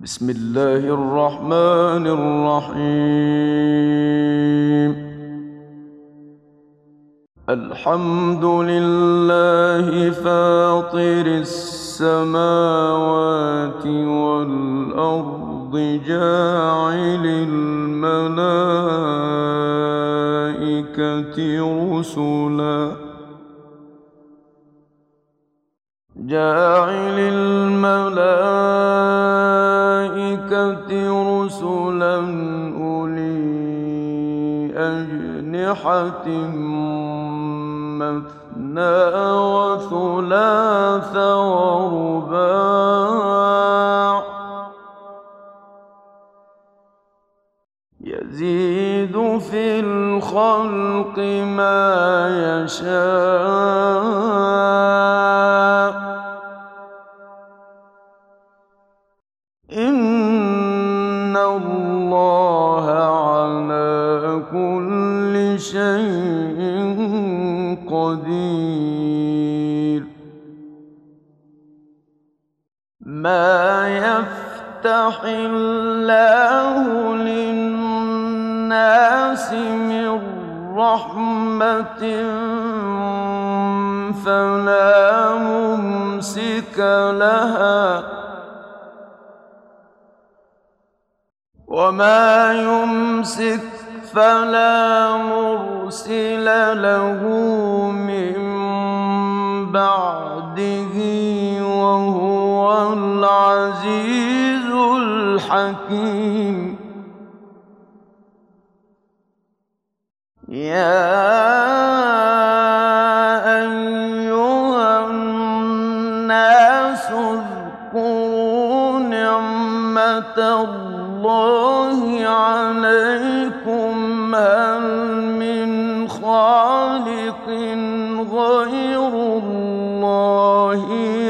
بسم الله الرحمن الرحيم. الحمد لله فاطر السماوات والأرض جاعل الملائكة رسلا أولي أجنحة مثنى وثلاث ورباع يزيد في الخلق ما يشاء إن الله على كل شيء قدير. ما يفتح الله للناس من رحمة فلا ممسك لها وما يمسك فلا مرسل له من بعده وهو العزيز الحكيم. يا أيها الناس اذكروا نعمة الله عليكم هل من خالق غير الله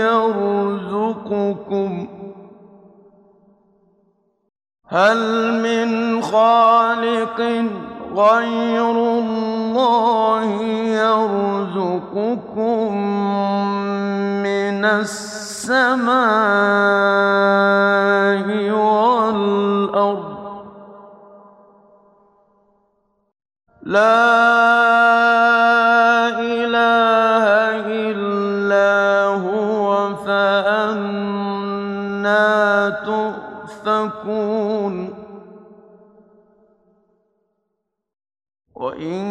يرزقكم من السماء والأرض؟ لا إله إلا هو فأنى تؤفكون. وإن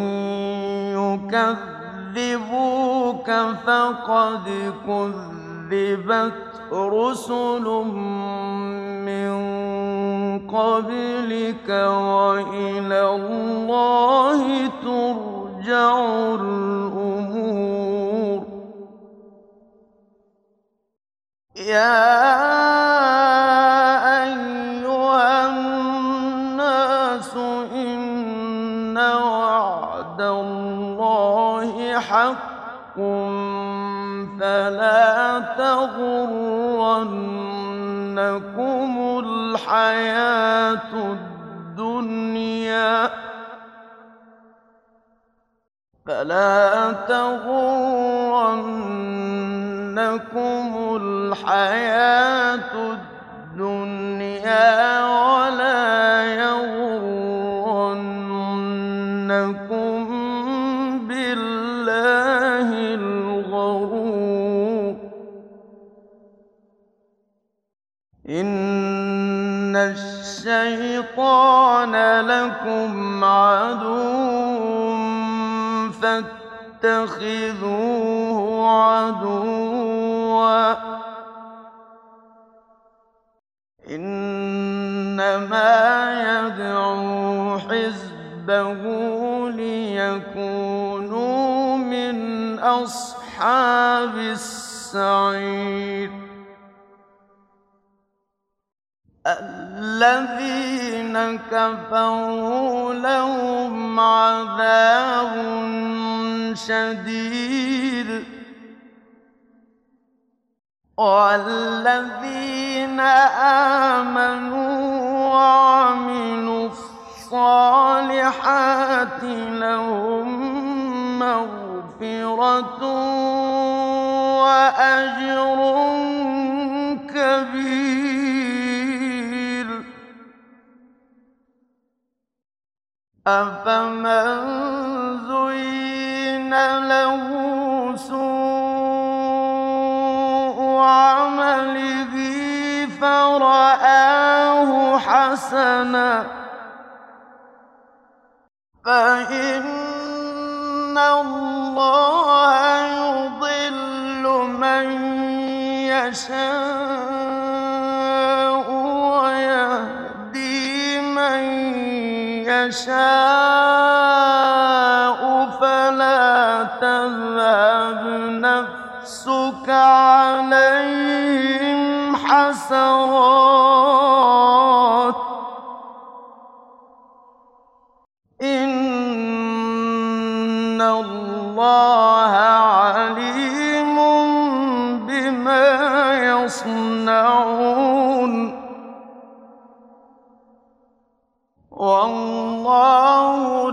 يكذبوك فقد كذبت رسل من قبلك وإلى الله ترجع الأمور. يا أيها الناس إن وعد الله حق فلا تغرنكم الحياة الدنيا ولا يغرنكم بالله الغرور. إن الشيطان لكم عدو فاتخذوه عدوا إنما يدعو حزبه ليكونوا من أصحاب السعير. الذين كفروا لهم عذاب شديد والذين آمنوا وعملوا الصالحات لهم مغفرة وأجر كبير. أَفَمَن زُيِّنَ لَهُ سُوءُ عَمَلِهِ فَرَآهُ حَسَنًا فَإِنَّ اللَّهَ يُضِلُّ مَن يَشَاءُ وَيَهْدِي مَن يَشَاءُ فَلَا تَذْهَبْ نَفْسُكَ عَلَيْهِمْ حَسَرَاتٍ ۚ إِنَّ اللَّهَ عَلِيمٌ بِمَا يَصْنَعُونَ وَاللَّهُ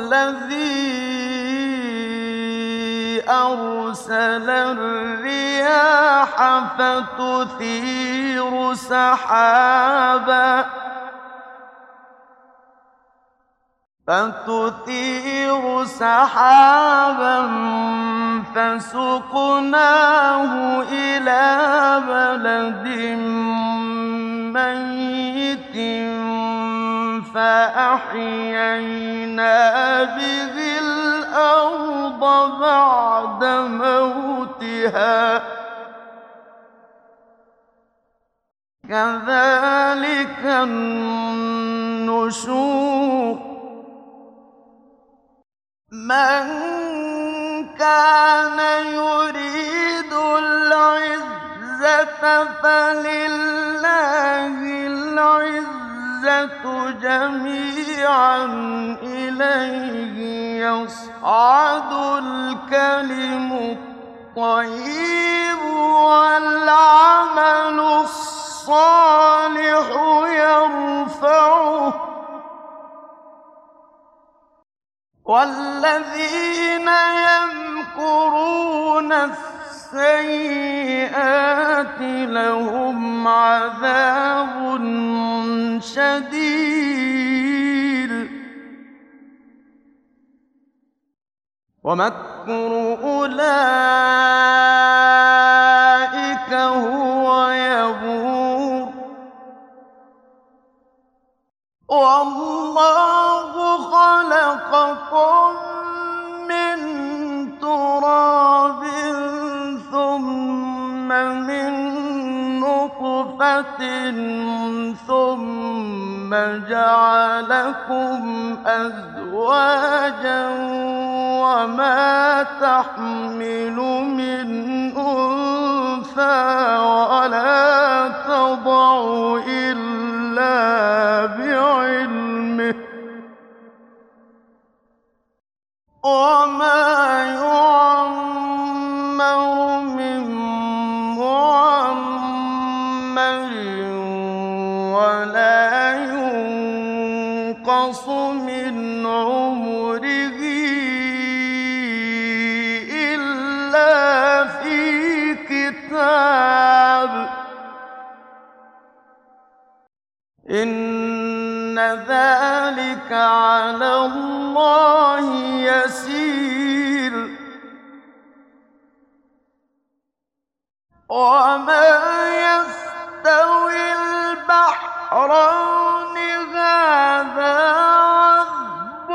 الَّذِي أَرْسَلَ الرِّيَاحَ فَتُثِيرُ سَحَابًا فَسُقْنَاهُ إِلَىٰ بَلَدٍ مَّيِّتٍ فَأَحْيَيْنَا بِهِ الْأَرْضَ بَعْدَ مَوْتِهَا ۚ كَذَٰلِكَ النُّشُورُ مَن كَانَ يُرِيدُ الْعِزَّةَ فَلِلَّهِ الْعِزَّةُ جَمِيعًا ۚ إِلَيْهِ يَصْعَدُ الْكَلِمُ الطَّيِّبُ وَالْعَمَلُ الصَّالِحُ يَرْفَعُهُ ۚ وَالَّذِينَ يَمْكُرُونَ السَّيِّئَاتِ لَهُمْ عَذَابٌ شَدِيدٌ ۖ وَمَكْرُ أُولَٰئِكَ هُوَ يَبُورُ وَاللَّهُ خَلَقَكُم مِّن تُرَابٍ ثُمَّ مِن نُّطْفَةٍ ثُمَّ جَعَلَكُمْ أَزْوَاجًا ۚ وَمَا تَحْمِلُ مِنْ أُنثَىٰ وَلَا تَضَعُ إِلَّا بِعِلْمِهِ ۚ وَمَا يُعَمَّرُ مِن مُّعَمَّرٍ وَلَا يُنقَصُ مِنْ عُمُرِهِ إِلَّا فِي كِتَابٍ ۚ إِنَّ ذَٰلِكَ عَلَى اللَّهِ يَسِيرٌ وَمَا يَسْتَوِي الْبَحْرَانِ هَٰذَا عَذْبٌ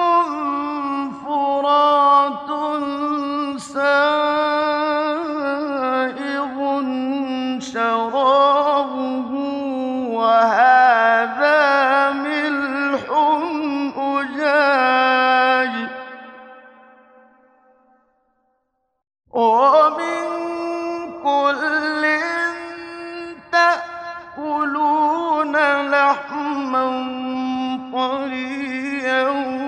فُرَاتٌ سَائِغٌ شَرَابُهُ وَهَٰذَا مِلْحٌ أُجَاجٌ ۖ وَمِن كُلٍّ تَأْكُلُونَ لَحْمًا طَرِيًّا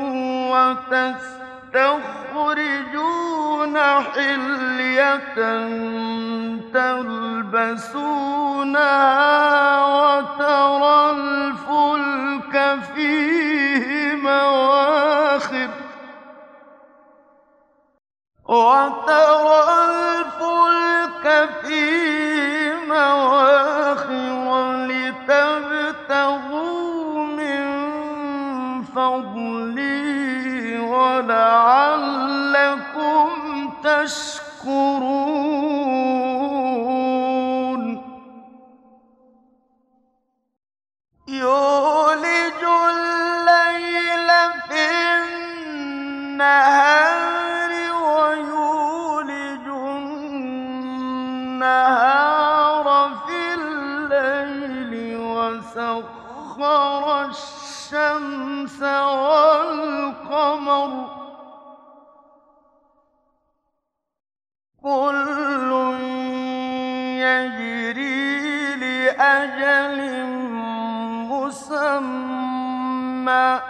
وَتَسْتَخْرِجُونَ حِلْيَةً تَلْبَسُونَهَا وَتَرَى الْفُلْكَ فِيهِ مَوَاخِرَ لِتَبْتَغُوا مِن فَضْلِهِ وَلَعَلَّكُمْ تَشْكُرُونَ يُولِجُ اللَّيْلَ فِي النَّهَارِ وَيُولِجُ النَّهَارَ فِي اللَّيْلِ وَسَخَّرَ الشَّمْسَ وَالْقَمَرَ كُلٌّ يَجْرِي لِأَجَلٍ مُّسَمًّى ۚ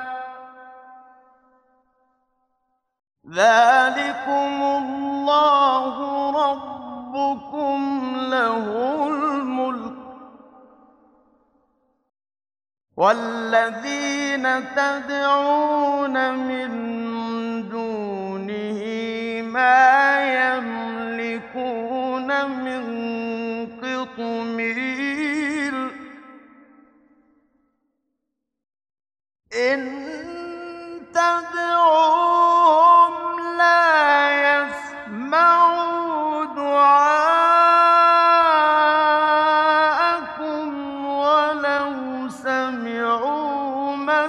ذَٰلِكُمُ اللَّهُ رَبُّكُمْ لَهُ الْمُلْكُ ۚ وَالَّذِينَ تَدْعُونَ مِن دُونِهِ مَا يَمْلِكُونَ مِن قِطْمِيرٍ إِن تَدْعُوهُمْ لَا يَسْمَعُوا دُعَاءَكُمْ وَلَوْ سَمِعُوا مَا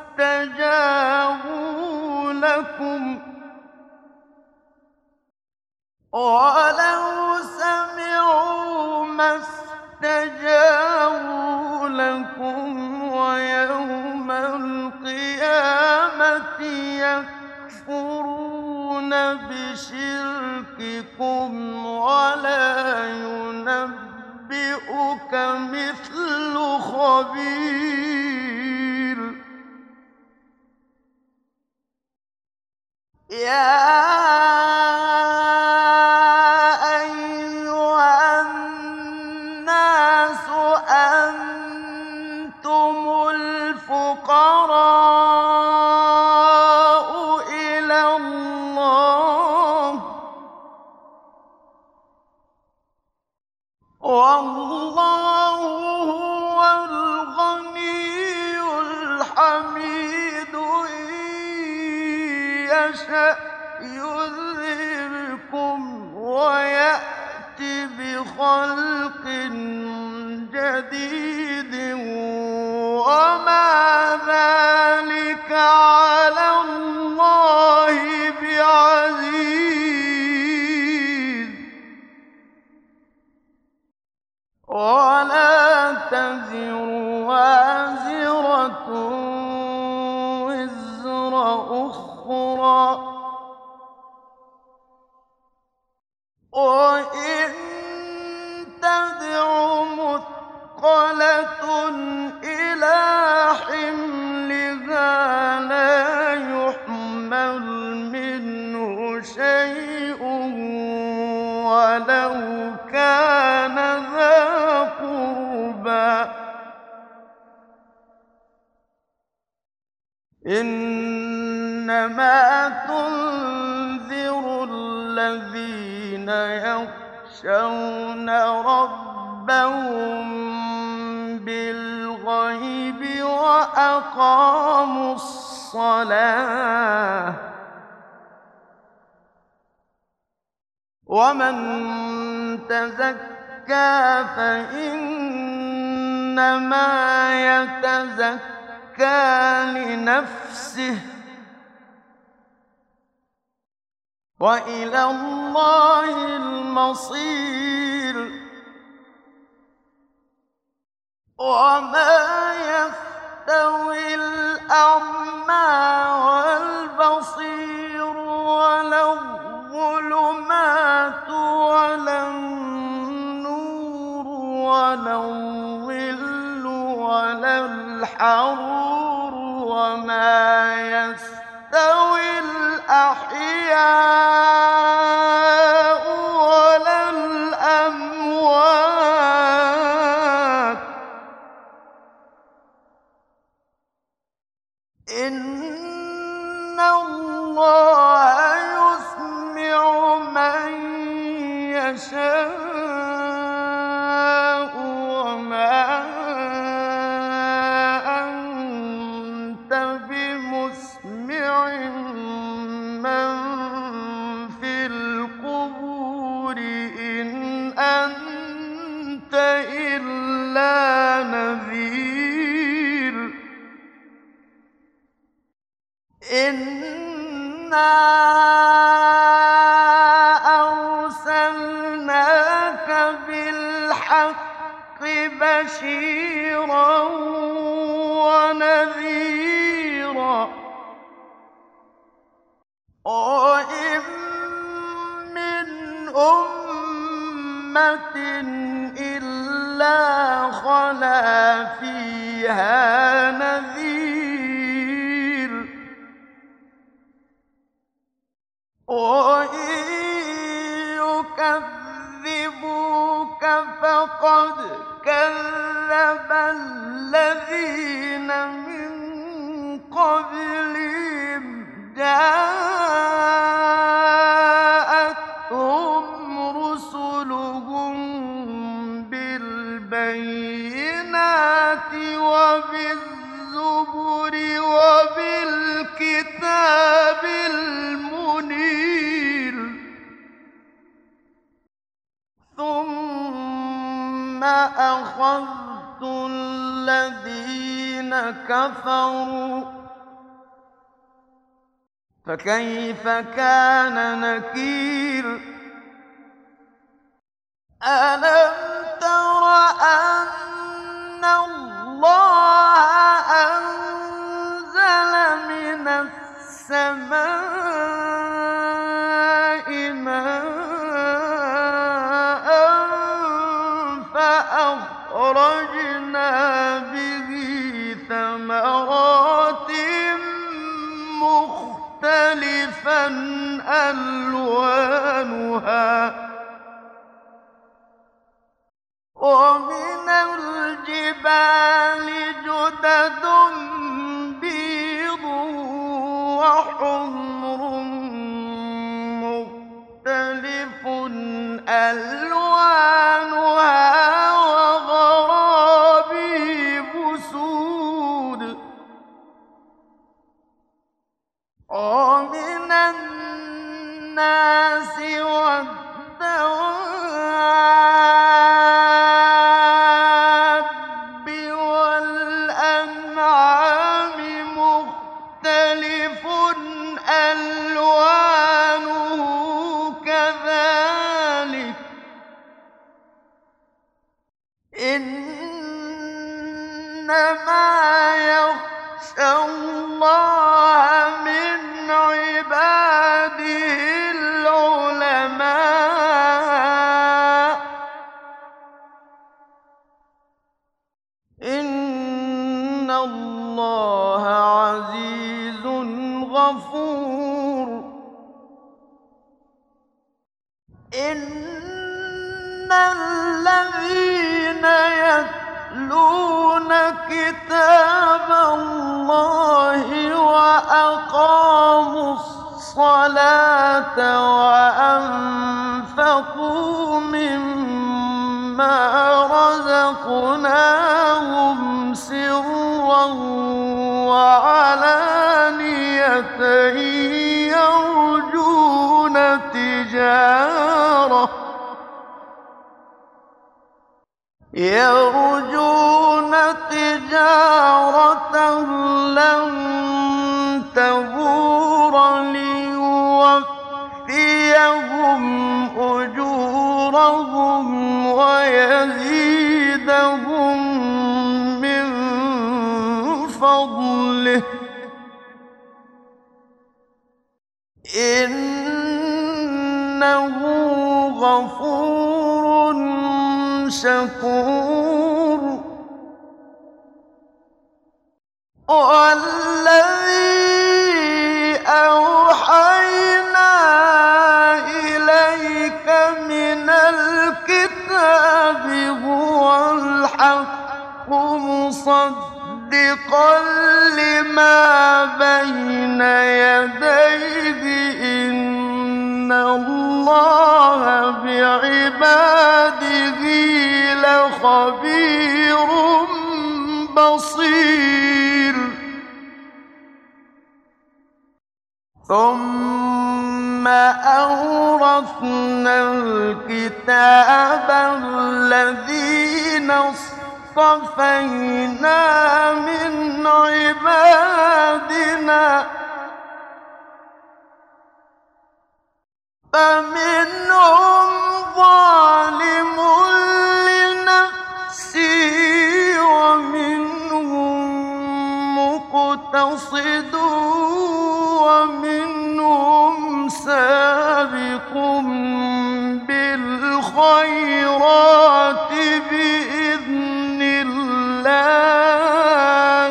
اسْتَجَابُوا لَكُمْ وَيَوْمَ الْقِيَامَةِ يَكْفُرُونَ بِشِرْكِكُمْ وَلَا يُنَبِّئُكَ مِثْلُ خَبِيرٍ يَا أَيُّهَا النَّاسُ أَنتُمُ الْفُقَرَاءُ إِلَى اللَّهِ ۖ وَاللَّهُ هُوَ الْغَنِيُّ الْحَمِيدُ إِن يَشَأْ يُذْهِبْكُمْ وَيَأْتِ بِخَلْقٍ جَدِيدٍ وَمَا ذَٰلِكَ عَلَى اللَّهِ بِعَزِيزٍ وَلَا تَزِرُ وَازِرَةٌ وِزْرَ أُخْرَىٰ ۚ وَإِن تَدْعُ مُثْقَلَةٌ إِلَىٰ حِمْلِهَا لَا يُحْمَلْ مِنْهُ شَيْءٌ وَلَوْ كَانَ ذَا قُرْبَىٰ ۗ إِنَّمَا تُنذِرُ الَّذِينَ يَخْشَوْنَ رَبَّهُم بِالْغَيْبِ وَأَقَامُوا الصَّلَاةَ ۚ وَمَن تَزَكَّىٰ فَإِنَّمَا يَتَزَكَّىٰ لِنَفْسِهِ ۚ وَإِلَى اللَّهِ الْمَصِيرُ وَمَا يَسْتَوِي الْأَعْمَىٰ وَالْبَصِيرُ وَلَا الظُّلُمَاتُ وَلَا النُّورُ وَلَا الظِّلُّ وَلَا الْحَرُورُ وَمَا يَسْتَوِي الْأَحْيَاءُ وَلَا الْأَمْوَاتُ ۚ إِنَّ اللَّهَ يُسْمِعُ مَن يَشَاءُ وَمَا أَنتَ بِمُسْمِعٍ إنا أرسلناك بالحق بشيرا ونذيرا وإن من أمة إلا خلا فيها نذير وإن يكذبوك فقد كذب الذين من قبلهم جاءتهم رسلهم بالبينات وبالزبر وبالكتاب المنير ثم أخذت الذين كفروا فكيف كان نكير ألم تر أن الله أنزل من السماء ماء فأخرجنا به ثمرات مختلفا ألوانها ومن الجبال جدد بيض وحمر مختلف ألوانها وغرابيب سود ومن الناس والدواب والأنعام مختلف ألوانه كذلك إنما يخشى الله من عباده العلماء إن الله عزيز غفور إن الذين يتلون كتاب الله وأقاموا الصلاة وأنفقوا مما رزقناهم سرا وعلانية يرجون تجارة لن تبور ليوفيهم أجورهم ويزيدهم من فضله إنه غفور شكور والذي أوحينا إليك من الكتاب هو الحق مصدقا لما بين يديه إن الله بعباده لخبير بصير ثم أورثنا الكتاب الذين اصطفينا من عبادنا فمنهم ظالم لنفسه ومنهم مقتصد ومنهم سابق بالخيرات بإذن الله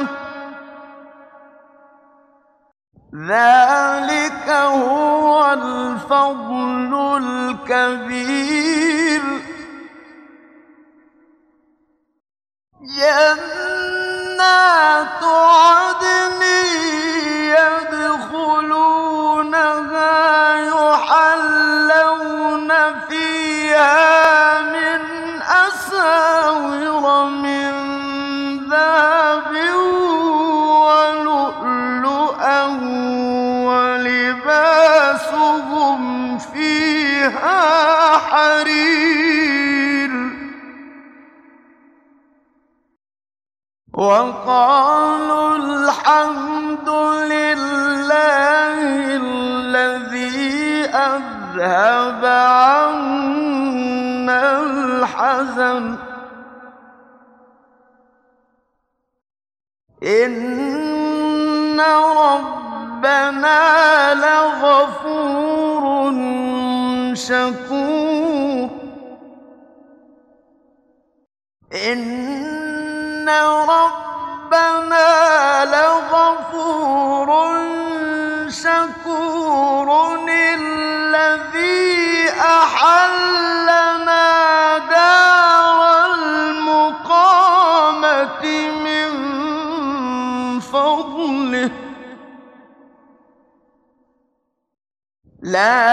ذلك هو الفضل الكبير جنات عدن يدخلونها يحلون فيها من أساور من ذهب ولؤلؤا ولباسهم فيها حرير وقالوا الحمد لله الذي أذهب عنا الحزن إن ربنا لغفور شكور إن ربنا لغفور شكور الذي أحلنا دار المقامة من فضله لا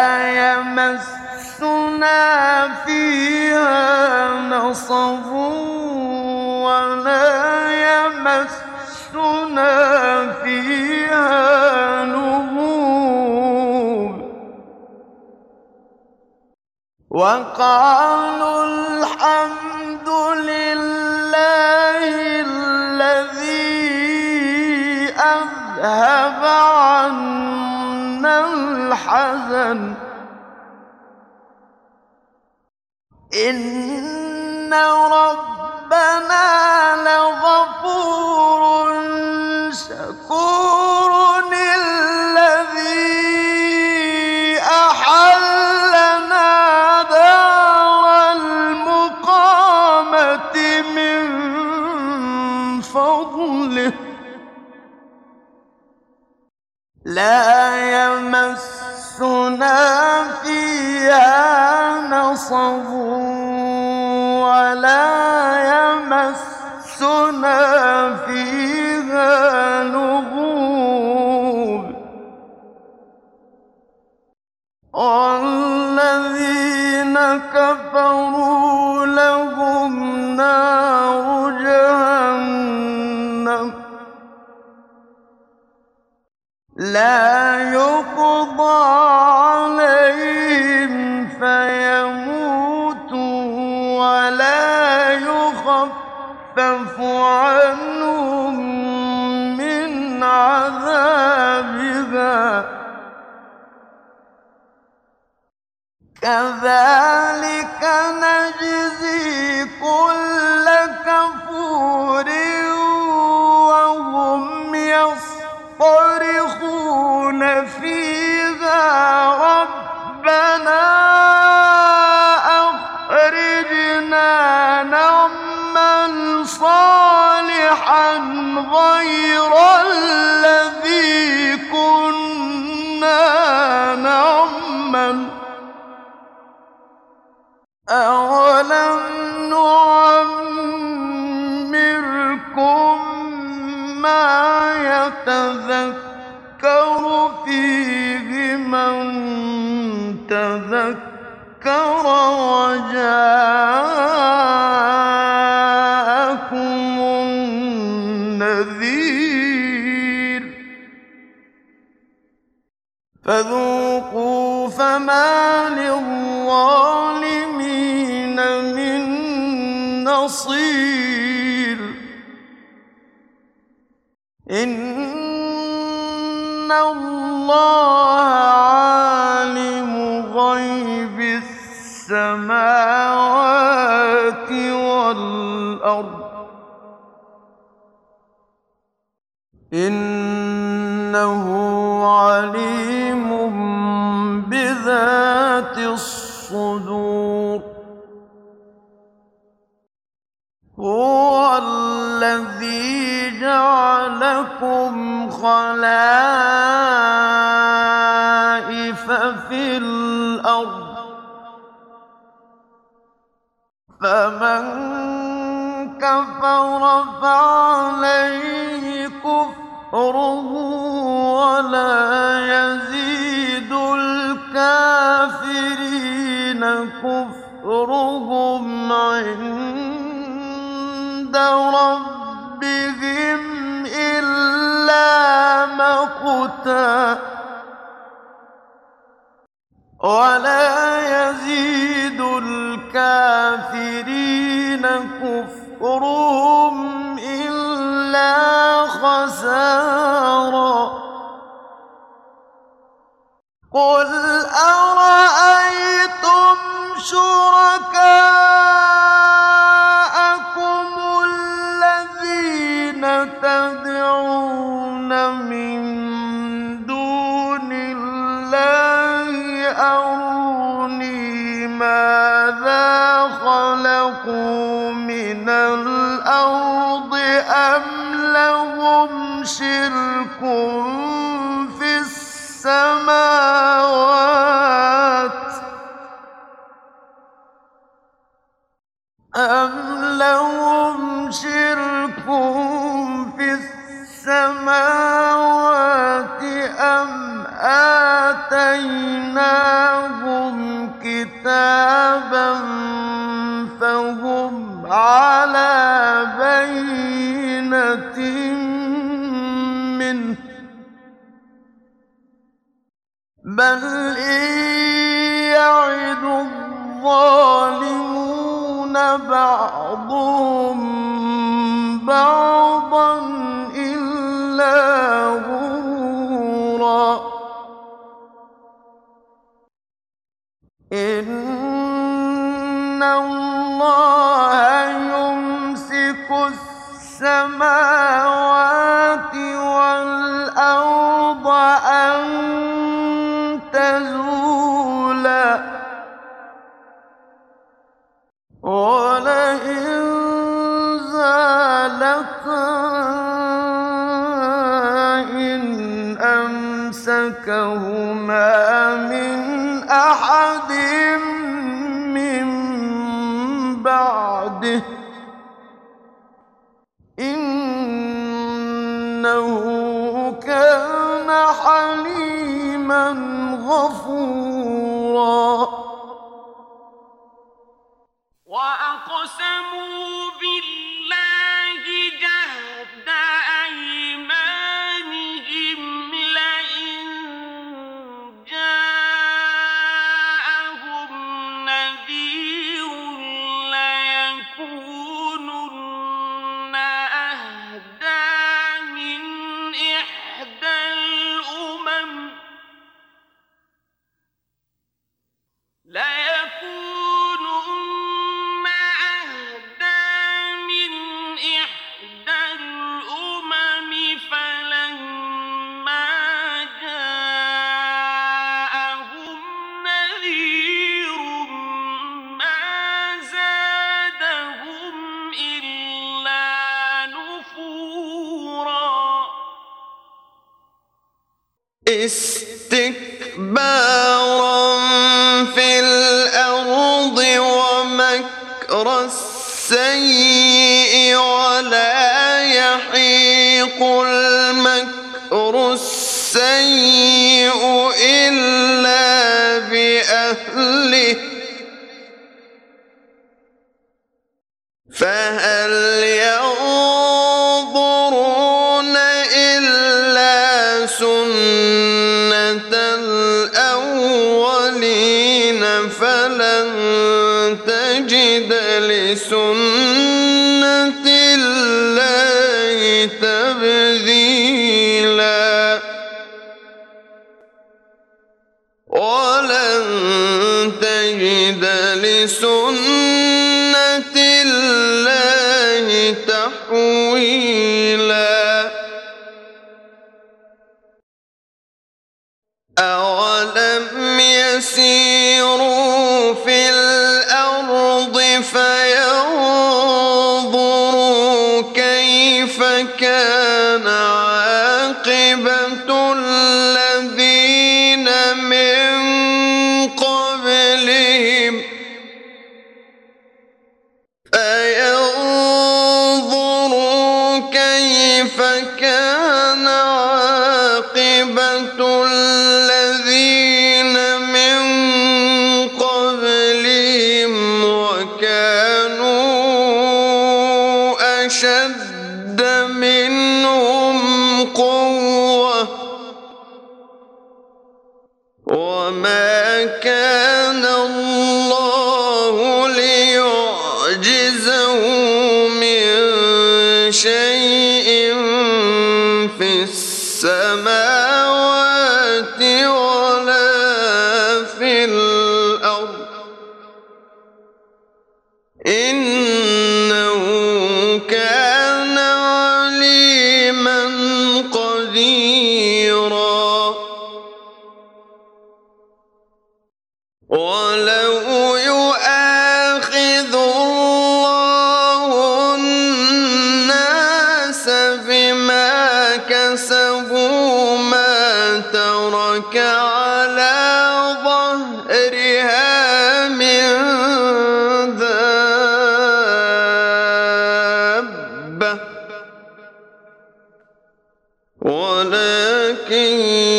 يمسنا فيها نصب ولا يمسنا فيها لغوب وقالوا الحمد لله الذي أذهب عنا الحزن إن ربنا لغفور شكور الذي أحلنا دار المقامة من فضله لا يمسنا فيها نصب ولا يمسنا فيها لغوب والذين كفروا لهم نار جهنم لا يقضى عليهم فيموتوا ولا يخفف عنهم من عذابها كذلك نجزي كل كفور وهم يصطرخون فيها ربنا أخرجنا نعمل صالحا غير الذي كنا نعمل أولم نعمركم ما يتذكر فيه من تذكر وجاءكم النذير فذوقوا فما للظالمين من نصير إن الله عالم غيب غيب السماوات والأرض إنه عليم بذات الصدور هو الذي جعلكم خلائف في الأرض فمن كفر فعليه كفره ولا يزيد الكافرين كفرهم عند ربهم إلا مقتا ولا يزيد الكافرين كفرهم إلا خسارا قل أرأيتم شركاءكم الذين تدعون من دون الله أروني ماذا خلقوا من الأرض أم لهم شرك في السماوات أم آتيناهم كتابا فهم على بينة منه بل إن يعد الظالمون بعضهم بعضا إلا غرورا إن الله يمسك السماوات والأرض أن تزولا ولئن زالتا إن أمسكهما من أحد من بعده إنه كان حليما غفورا وأقسموا بالله جهد أيمانهم لئن جاءهم نذير ليكونن أهدى من إحدى الأمم فلما جاءهم نذير ما زادهم إلا نفورا استكبارا في الأرض ومكر السيء ولا يحيق المكر السيء إلا بأهله فهل ينظرون إلا سنة الأولين فلن تجد لسنة الله تبديلا ولن لسنة الله تحويلا أولم يسيروا في الأرض فينظروا كيف كان عاقبة الذين من قبلهم فينظروا كيف كان عاقبة الذين من قبلهم وكانوا أشد منهم قوة وما كان الله ليعجزه من شيء في السماوات ولا في الأرض إنه كان عليما قديرا ولو يؤاخذ الله الناس بما كسبوا ما ترك على ظهرها من دابة ولكن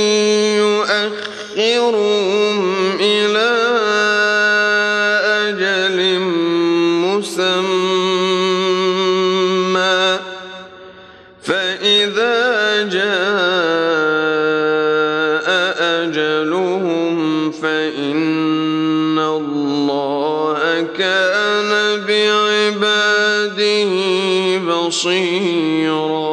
يؤخرهم إلى أجل مسمى فإذا جاء أجلهم فإن الله كان بعباده بصيرا